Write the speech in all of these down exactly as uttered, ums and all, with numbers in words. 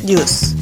뉴스.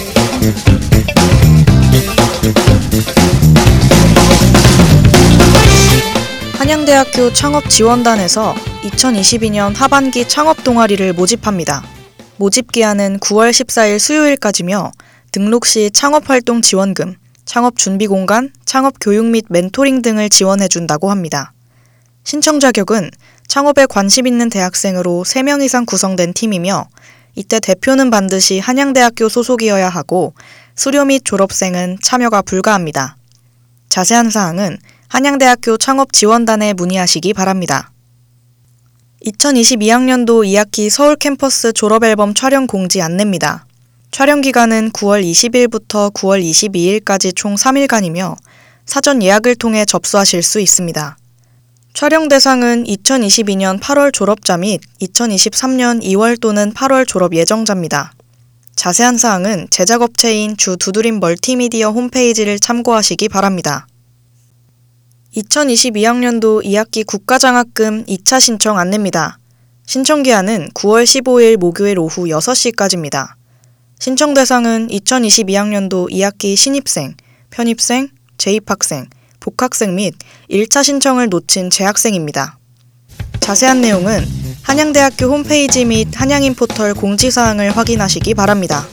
한양대학교 창업지원단에서 이천이십이 년 하반기 창업동아리를 모집합니다. 모집기한은 구월 십사일 수요일까지며 등록 시 창업활동 지원금, 창업준비공간, 창업교육 및 멘토링 등을 지원해준다고 합니다. 신청 자격은 창업에 관심 있는 대학생으로 세 명 이상 구성된 팀이며 이때 대표는 반드시 한양대학교 소속이어야 하고 수료 및 졸업생은 참여가 불가합니다. 자세한 사항은 한양대학교 창업지원단에 문의하시기 바랍니다. 이천이십이 학년도 이 학기 서울 캠퍼스 졸업앨범 촬영 공지 안내입니다. 촬영 기간은 구월 이십일부터 구월 이십이일까지 총 삼 일간이며 사전 예약을 통해 접수하실 수 있습니다. 촬영 대상은 이천이십이 년 팔월 졸업자 및 이천이십삼 년 이월 또는 팔월 졸업 예정자입니다. 자세한 사항은 제작업체인 주 두드림 멀티미디어 홈페이지를 참고하시기 바랍니다. 이천이십이 학년도 이 학기 국가장학금 이 차 신청 안내입니다. 신청 기한은 구월 십오일 목요일 오후 여섯 시까지입니다. 신청 대상은 이천이십이 학년도 이 학기 신입생, 편입생, 재입학생, 복학생 및 일 차 신청을 놓친 재학생입니다. 자세한 내용은 한양대학교 홈페이지 및 한양인포털 공지사항을 확인하시기 바랍니다.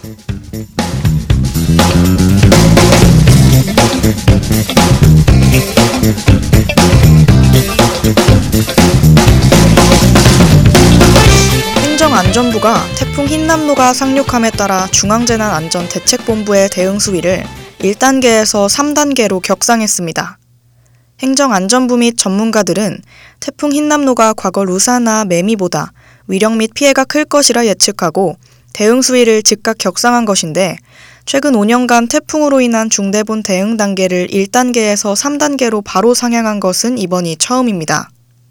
행정안전부가 태풍 흰남노가 상륙함에 따라 중앙재난안전대책본부의 대응 수위를 일 단계에서 삼 단계로 격상했습니다. 행정안전부 및 전문가들은 태풍 흰남노가 과거 루사나 매미보다 위력 및 피해가 클 것이라 예측하고 대응 수위를 즉각 격상한 것인데 최근 오 년간 태풍으로 인한 중대본 대응 단계를 일 단계에서 삼 단계로 바로 상향한 것은 이번이 처음입니다.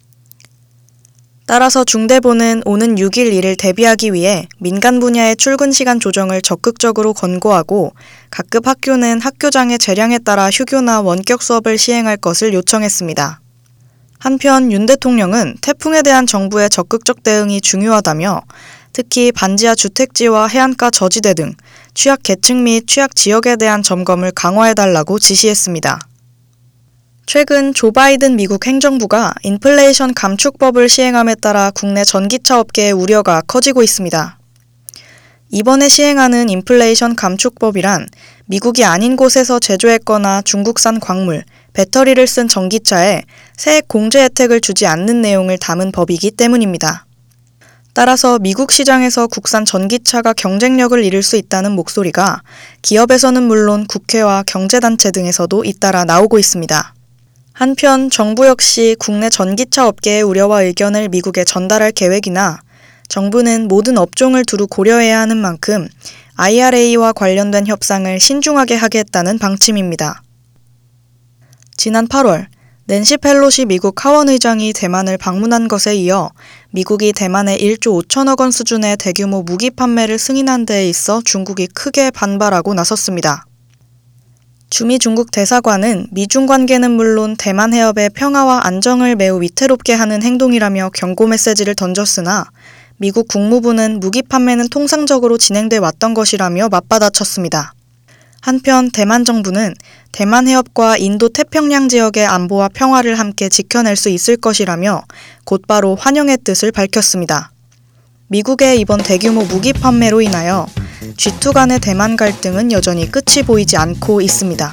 따라서 중대본은 오는 육일 이를 대비하기 위해 민간 분야의 출근 시간 조정을 적극적으로 권고하고 각급 학교는 학교장의 재량에 따라 휴교나 원격 수업을 시행할 것을 요청했습니다. 한편 윤 대통령은 태풍에 대한 정부의 적극적 대응이 중요하다며 특히 반지하 주택지와 해안가 저지대 등 취약 계층 및 취약 지역에 대한 점검을 강화해달라고 지시했습니다. 최근 조 바이든 미국 행정부가 인플레이션 감축법을 시행함에 따라 국내 전기차 업계의 우려가 커지고 있습니다. 이번에 시행하는 인플레이션 감축법이란 미국이 아닌 곳에서 제조했거나 중국산 광물, 배터리를 쓴 전기차에 세액 공제 혜택을 주지 않는 내용을 담은 법이기 때문입니다. 따라서 미국 시장에서 국산 전기차가 경쟁력을 잃을 수 있다는 목소리가 기업에서는 물론 국회와 경제단체 등에서도 잇따라 나오고 있습니다. 한편 정부 역시 국내 전기차 업계의 우려와 의견을 미국에 전달할 계획이나 정부는 모든 업종을 두루 고려해야 하는 만큼 아이알에이와 관련된 협상을 신중하게 하겠다는 방침입니다. 지난 팔월 낸시 펠로시 미국 하원 의장이 대만을 방문한 것에 이어 미국이 대만에 일조 오천억 원 수준의 대규모 무기 판매를 승인한 데에 있어 중국이 크게 반발하고 나섰습니다. 주미 중국 대사관은 미중 관계는 물론 대만 해협의 평화와 안정을 매우 위태롭게 하는 행동이라며 경고 메시지를 던졌으나 미국 국무부는 무기 판매는 통상적으로 진행돼 왔던 것이라며 맞받아쳤습니다. 한편 대만 정부는 대만 해협과 인도 태평양 지역의 안보와 평화를 함께 지켜낼 수 있을 것이라며 곧바로 환영의 뜻을 밝혔습니다. 미국의 이번 대규모 무기 판매로 인하여 지 투 간의 대만 갈등은 여전히 끝이 보이지 않고 있습니다.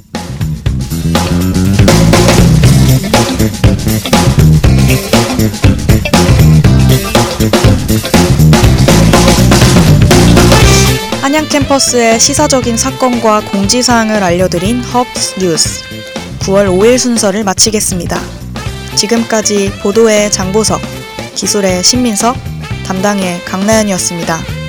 한양 캠퍼스의 시사적인 사건과 공지사항을 알려드린 허브스 뉴스 구월 오일 순서를 마치겠습니다. 지금까지 보도의 장보석, 기술의 신민석, 담당의 강나연이었습니다.